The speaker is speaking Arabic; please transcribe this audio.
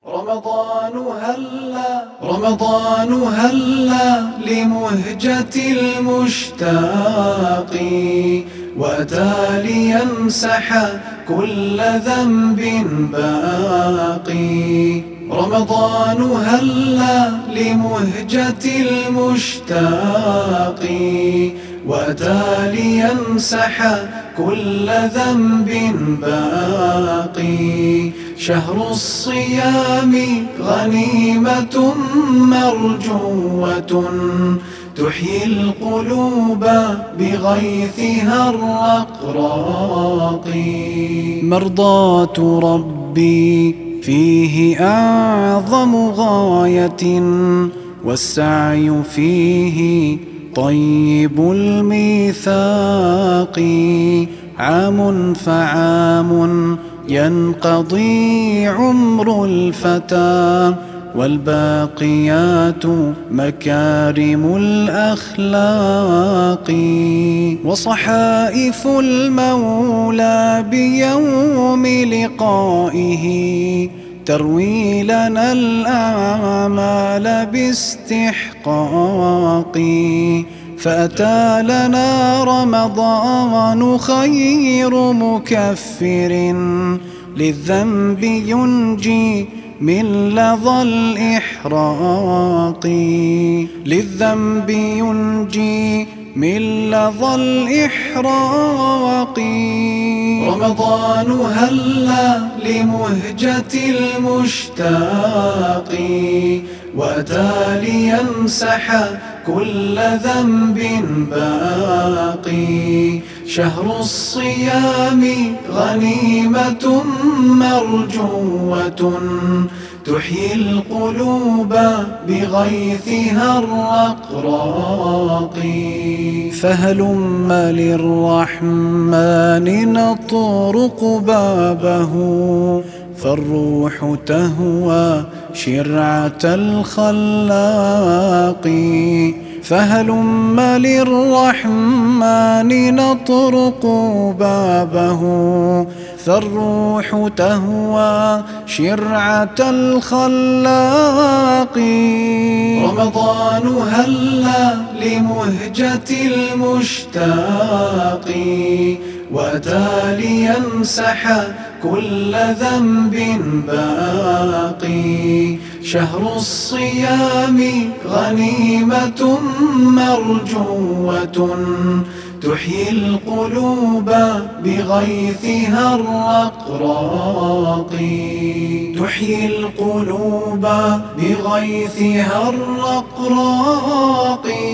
رمضان هلا لمهجة المشتاق، وأتى ليمسح كل ذنب باقي. رمضان هلا لمهجة المشتاق، وأتى ليمسح كل ذنب باقي. شهر الصيام غنيمة مرجوة، تحيي القلوب بغيثها الرقراق. مرضاة ربي فيه أعظم غاية، والسعي فيه طيب الميثاق. عام فعام ينقضي عمر الفتى، والباقيات مكارم الأخلاق. وصحائف المولى بيوم لقائه، تروي لنا الأعمال باستحقاق. فأتى لنا رمضان خير مكفر، للذنب ينجي من لظى الإحراق. للذنب ينجي من لظى الإحراق. رمضان هلا لمهجة المشتاق، وأتى ليمسح كل ذنب باقي. شهر الصيام غنيمة مرجوة، تحيي القلوب بغيثها الرقراق. فهلم للرحمن نطرق بابه، فالروح تهوى شرعة الخلاق. فهلم للرحمن نطرق بابه، فالروح تهوى شرعة الخلاق. رمضان هلا لمهجة المشتاق، وأتى ليمسح كل ذنب باقي. شهر الصيام غنيمة مرجوة، تحيي القلوب بغيثها الرقراق. تحيي القلوب بغيثها الرقراق.